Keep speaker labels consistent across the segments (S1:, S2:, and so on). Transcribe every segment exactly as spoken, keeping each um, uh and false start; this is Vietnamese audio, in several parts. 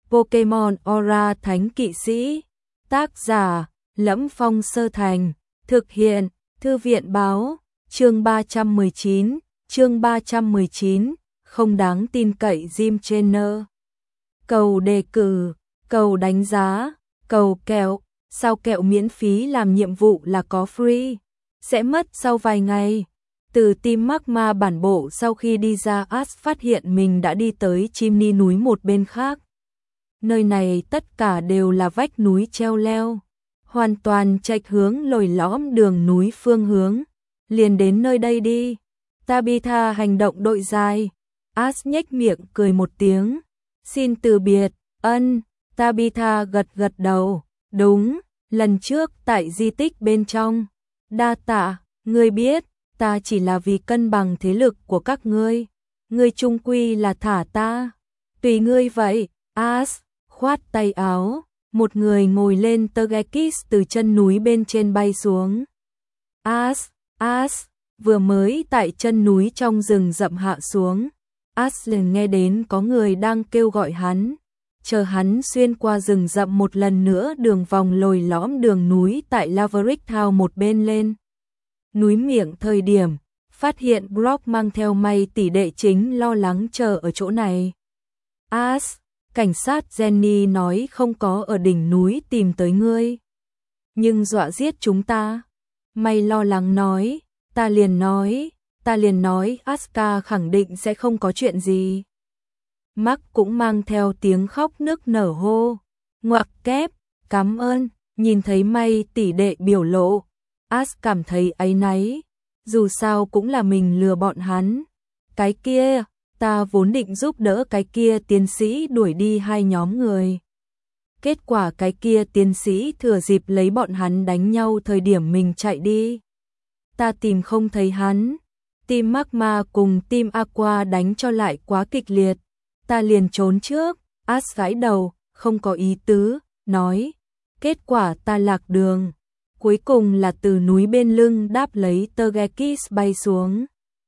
S1: Pokemon Aura Thánh Kỵ Sĩ. Tác giả: Lẫm Phong Sơ Thành. Thực hiện: Thư viện báo. Chương ba trăm mười chín, chương ba trăm mười chín, không đáng tin cậy Gym Trainer. Cầu đề cử, cầu đánh giá, cầu kẹo, sao kẹo miễn phí làm nhiệm vụ là có free, sẽ mất sau vài ngày. Từ Team Magma bản bộ sau khi đi ra Ash phát hiện mình đã đi tới Chimney núi một bên khác. Nơi này tất cả đều là vách núi treo leo, hoàn toàn chệch hướng lồi lõm đường núi phương hướng. Liền đến nơi đây đi. Tabitha hành động đội dài. Ash nhếch miệng cười một tiếng. Xin từ biệt. Ân. Tabitha gật gật đầu. Đúng, lần trước tại di tích bên trong. Đa tạ, ngươi biết, ta chỉ là vì cân bằng thế lực của các ngươi. Ngươi chung quy là thả ta. Tùy ngươi vậy. Ash khoát tay áo. Một người ngồi lên Togekiss từ chân núi bên trên bay xuống. Ash, Ash, vừa mới tại chân núi trong rừng rậm hạ xuống. Ash liền nghe đến có người đang kêu gọi hắn. Chờ hắn xuyên qua rừng rậm một lần nữa đường vòng lồi lõm đường núi tại Laverick Town một bên lên. Núi miệng thời điểm, phát hiện Brock mang theo May tỷ đệ chính lo lắng chờ ở chỗ này. Ash, cảnh sát Jenny nói không có ở đỉnh núi tìm tới ngươi. Nhưng dọa giết chúng ta. May lo lắng nói, ta liền nói, ta liền nói Asuka khẳng định sẽ không có chuyện gì. Mark cũng mang theo tiếng khóc nức nở hô, ngoặc kép, cảm ơn. Nhìn thấy May tỷ đệ biểu lộ, Ash cảm thấy áy náy, dù sao cũng là mình lừa bọn hắn. Cái kia, ta vốn định giúp đỡ cái kia tiến sĩ đuổi đi hai nhóm người. Kết quả cái kia tiến sĩ thừa dịp lấy bọn hắn đánh nhau thời điểm mình chạy đi. Ta tìm không thấy hắn. Team Magma cùng Team Aqua đánh cho lại quá kịch liệt. Ta liền trốn trước. Ash gãi đầu, không có ý tứ, nói. Kết quả ta lạc đường. Cuối cùng là từ núi bên lưng đáp lấy Togekiss bay xuống.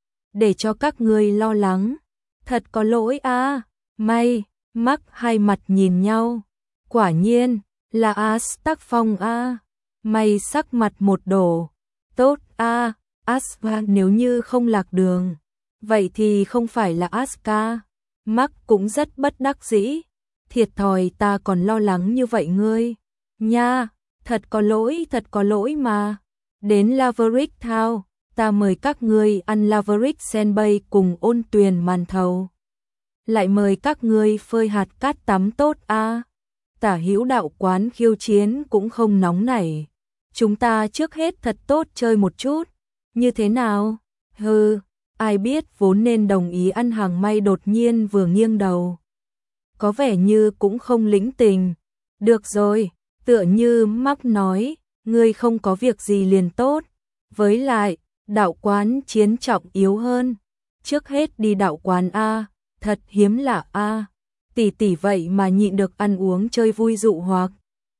S1: Để cho các ngươi lo lắng. Thật có lỗi a. À. May, Mark hai mặt nhìn nhau. Quả nhiên, là Ash tác phong a. À. May sắc mặt một đổ. Tốt a, à. Ash nếu như không lạc đường, vậy thì không phải là Asuka. Mark cũng rất bất đắc dĩ. Thiệt thòi ta còn lo lắng như vậy ngươi. Nha, thật có lỗi, thật có lỗi mà. Đến Laverick Town, ta mời các ngươi ăn Laverick Senbei cùng Ôn Tuyền màn thầu. Lại mời các ngươi phơi hạt cát tắm tốt a. À. Tả Hữu đạo quán khiêu chiến cũng không nóng nảy. Chúng ta trước hết thật tốt chơi một chút. Như thế nào? Hừ, ai biết vốn nên đồng ý ăn hàng May đột nhiên vừa nghiêng đầu. Có vẻ như cũng không lĩnh tình. Được rồi, tựa như Mark nói, ngươi không có việc gì liền tốt. Với lại, đạo quán chiến trọng yếu hơn. Trước hết đi đạo quán A, thật hiếm lạ A. Tỷ tỷ vậy mà nhịn được ăn uống chơi vui dụ hoặc.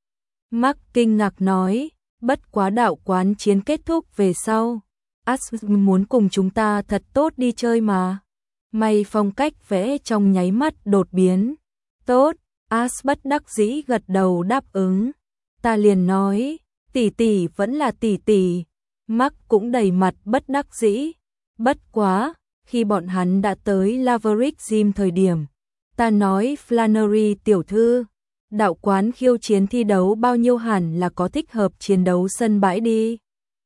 S1: Mark kinh ngạc nói, bất quá đạo quán chiến kết thúc về sau. Ash muốn cùng chúng ta thật tốt đi chơi mà. May phong cách vẽ trong nháy mắt đột biến. Tốt, Ash bất đắc dĩ gật đầu đáp ứng. Ta liền nói, tỷ tỷ vẫn là tỷ tỷ. Mark cũng đầy mặt bất đắc dĩ. Bất quá, khi bọn hắn đã tới Laverick Gym thời điểm, ta nói Flannery tiểu thư, đạo quán khiêu chiến thi đấu bao nhiêu hẳn là có thích hợp chiến đấu sân bãi đi.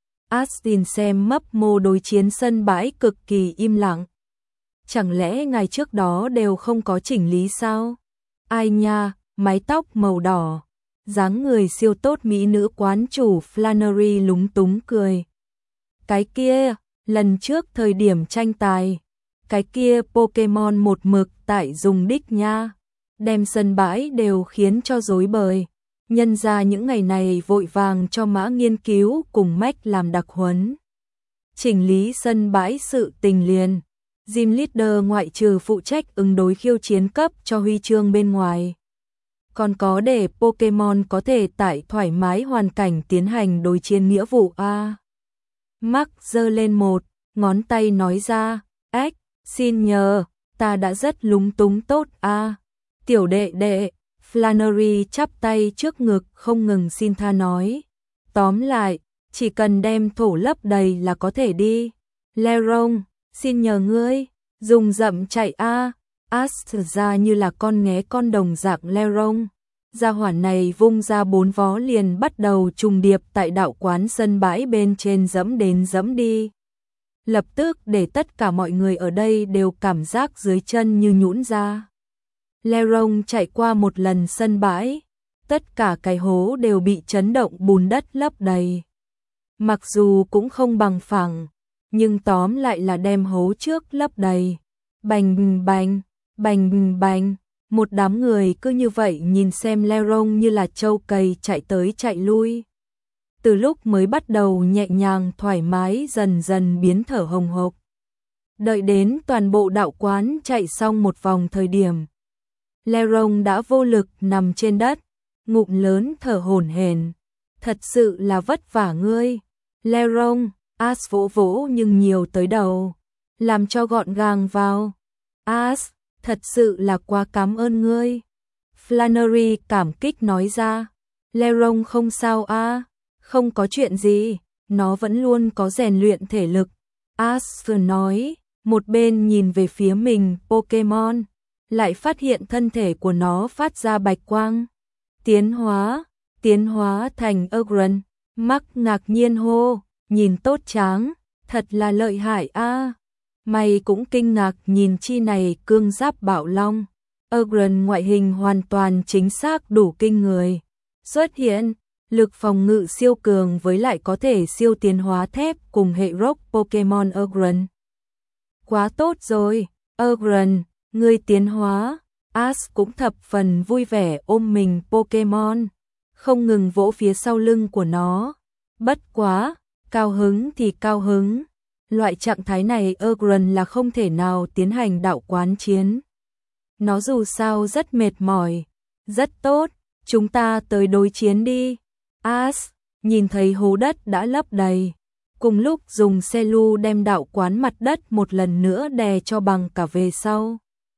S1: Astin xem mấp mô đối chiến sân bãi cực kỳ im lặng. Chẳng lẽ ngày trước đó đều không có chỉnh lý sao? Ai nha, mái tóc màu đỏ, dáng người siêu tốt mỹ nữ quán chủ Flannery lúng túng cười. Cái kia, lần trước thời điểm tranh tài, cái kia Pokemon một mực tại dùng đích nha, đem sân bãi đều khiến cho rối bời. Nhân ra những ngày này vội vàng cho Mã nghiên cứu cùng Mách làm đặc huấn. Chỉnh lý sân bãi sự tình liền. Gym leader ngoại trừ phụ trách ứng đối khiêu chiến cấp cho huy chương bên ngoài. Còn có để Pokemon có thể tại thoải mái hoàn cảnh tiến hành đối chiến nghĩa vụ A. Mark giơ lên một, ngón tay nói ra, ếch, xin nhờ, ta đã rất lúng túng tốt A. Tiểu đệ đệ, Flannery chắp tay trước ngực không ngừng xin tha nói. Tóm lại, chỉ cần đem thổ lấp đầy là có thể đi. Lerong, xin nhờ ngươi, dùng dậm chạy a. Ast ra như là con nghé con đồng dạng Lerong. Gia hỏa này vung ra bốn vó liền bắt đầu trùng điệp tại đạo quán sân bãi bên trên dẫm đến dẫm đi. Lập tức để tất cả mọi người ở đây đều cảm giác dưới chân như nhũn ra. Lerong chạy qua một lần sân bãi, tất cả cái hố đều bị chấn động bùn đất lấp đầy. Mặc dù cũng không bằng phẳng, nhưng tóm lại là đem hố trước lấp đầy. Bành bành, bành bành, một đám người cứ như vậy nhìn xem Lerong như là trâu cầy chạy tới chạy lui. Từ lúc mới bắt đầu nhẹ nhàng thoải mái dần dần biến thở hồng hộc. Đợi đến toàn bộ đạo quán chạy xong một vòng thời điểm, Lerong đã vô lực nằm trên đất, ngụm lớn thở hổn hển. Thật sự là vất vả ngươi. Lerong, As vỗ vỗ nhưng nhiều tới đầu, làm cho gọn gàng vào. As, thật sự là quá cảm ơn ngươi. Flannery cảm kích nói ra. Lerong không sao a, à, không có chuyện gì, nó vẫn luôn có rèn luyện thể lực. As vừa nói, một bên nhìn về phía mình Pokemon, lại phát hiện thân thể của nó phát ra bạch quang. Tiến hóa, tiến hóa thành Ogren. Mắc ngạc nhiên hô, nhìn tốt tráng, thật là lợi hại a. À. Mày cũng kinh ngạc nhìn chi này cương giáp bạo long. Ogren ngoại hình hoàn toàn chính xác đủ kinh người. Xuất hiện, lực phòng ngự siêu cường với lại có thể siêu tiến hóa thép cùng hệ rock Pokemon Ogren. Quá tốt rồi, Ogren, ngươi tiến hóa. As cũng thập phần vui vẻ ôm mình Pokemon, không ngừng vỗ phía sau lưng của nó. Bất quá, cao hứng thì cao hứng. Loại trạng thái này Ogren là không thể nào tiến hành đạo quán chiến. Nó dù sao rất mệt mỏi. Rất tốt, chúng ta tới đối chiến đi. As, nhìn thấy hố đất đã lấp đầy. Cùng lúc dùng xe lu đem đạo quán mặt đất một lần nữa đè cho bằng cả về sau.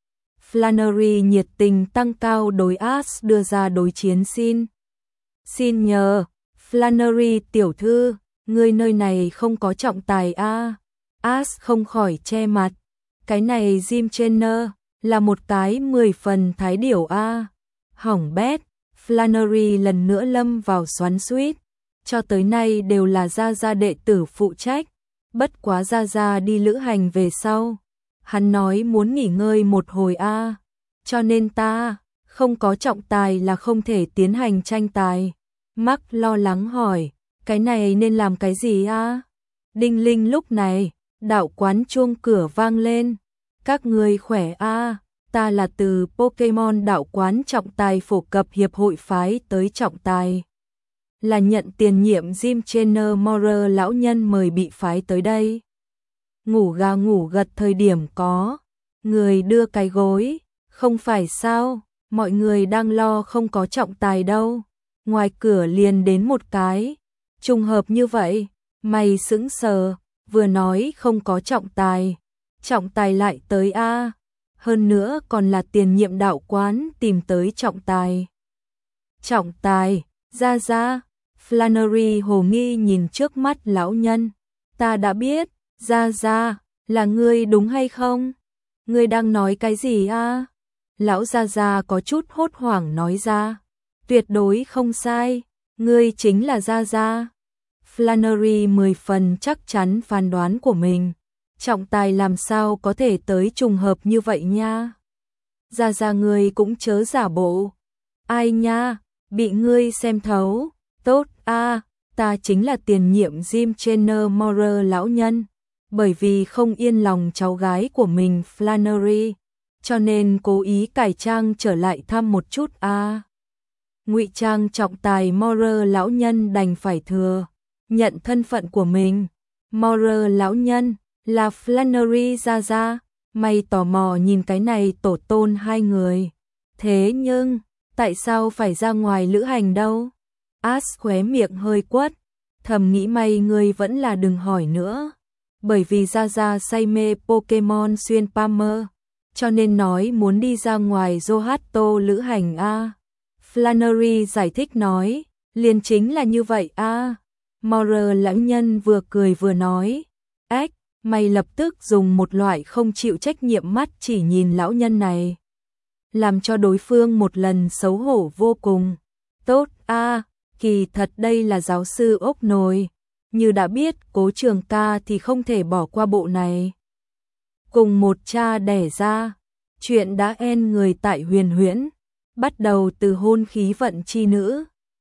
S1: Flannery nhiệt tình tăng cao đối As đưa ra đối chiến xin. Xin nhờ, Flannery tiểu thư, ngươi nơi này không có trọng tài a. À. As không khỏi che mặt. Cái này Jim Trainer là một cái mười phần thái điểu a. À. Hỏng bét, Flannery lần nữa lâm vào xoắn xuýt. Cho tới nay đều là Gia Gia đệ tử phụ trách. Bất quá Gia Gia đi lữ hành về sau. Hắn nói muốn nghỉ ngơi một hồi a. À. Cho nên ta không có trọng tài là không thể tiến hành tranh tài. Mark lo lắng hỏi, cái này nên làm cái gì a? À? Đinh linh lúc này, đạo quán chuông cửa vang lên. Các người khỏe a, à? Ta là từ Pokemon đạo quán trọng tài phổ cập hiệp hội phái tới trọng tài. Là nhận tiền nhiệm Jim Trainer Morer lão nhân mời bị phái tới đây. Ngủ gà ngủ gật thời điểm có người đưa cái gối, không phải sao, mọi người đang lo không có trọng tài đâu. Ngoài cửa liền đến một cái, trùng hợp như vậy, mày sững sờ, vừa nói không có trọng tài, trọng tài lại tới a, à. Hơn nữa còn là tiền nhiệm đạo quán tìm tới trọng tài. Trọng tài, ra ra, Flannery hồ nghi nhìn trước mắt lão nhân, ta đã biết, ra ra, là ngươi đúng hay không? Ngươi đang nói cái gì a? À? Lão Gia Gia có chút hốt hoảng nói ra. Tuyệt đối không sai, ngươi chính là Gia Gia. Flannery mười phần chắc chắn phán đoán của mình. Trọng tài làm sao có thể tới trùng hợp như vậy nha. Gia Gia ngươi cũng chớ giả bộ. Ai nha, bị ngươi xem thấu. Tốt a, à, ta chính là tiền nhiệm Jim Trainer Morer lão nhân. Bởi vì không yên lòng cháu gái của mình Flannery, cho nên cố ý cải trang trở lại thăm một chút a. À. Ngụy trang trọng tài Morer lão nhân đành phải thừa nhận thân phận của mình. Morer lão nhân là Flannery Gia Gia. Mày tò mò nhìn cái này tổ tôn hai người. Thế nhưng, tại sao phải ra ngoài lữ hành đâu? As khóe miệng hơi quất, thầm nghĩ may ngươi vẫn là đừng hỏi nữa. Bởi vì Gia Gia say mê Pokemon xuyên Palmer, cho nên nói muốn đi ra ngoài Johto lữ hành a. Flannery giải thích nói, liền chính là như vậy a. À. Maurer lãnh nhân vừa cười vừa nói, ếch, mày lập tức dùng một loại không chịu trách nhiệm mắt chỉ nhìn lão nhân này. Làm cho đối phương một lần xấu hổ vô cùng. Tốt a, à, kỳ thật đây là giáo sư ốc nồi. Như đã biết Cố Trường ca thì không thể bỏ qua bộ này. Cùng một cha đẻ ra, chuyện đã en người tại Huyền Huyễn, bắt đầu từ hôn khí vận chi nữ,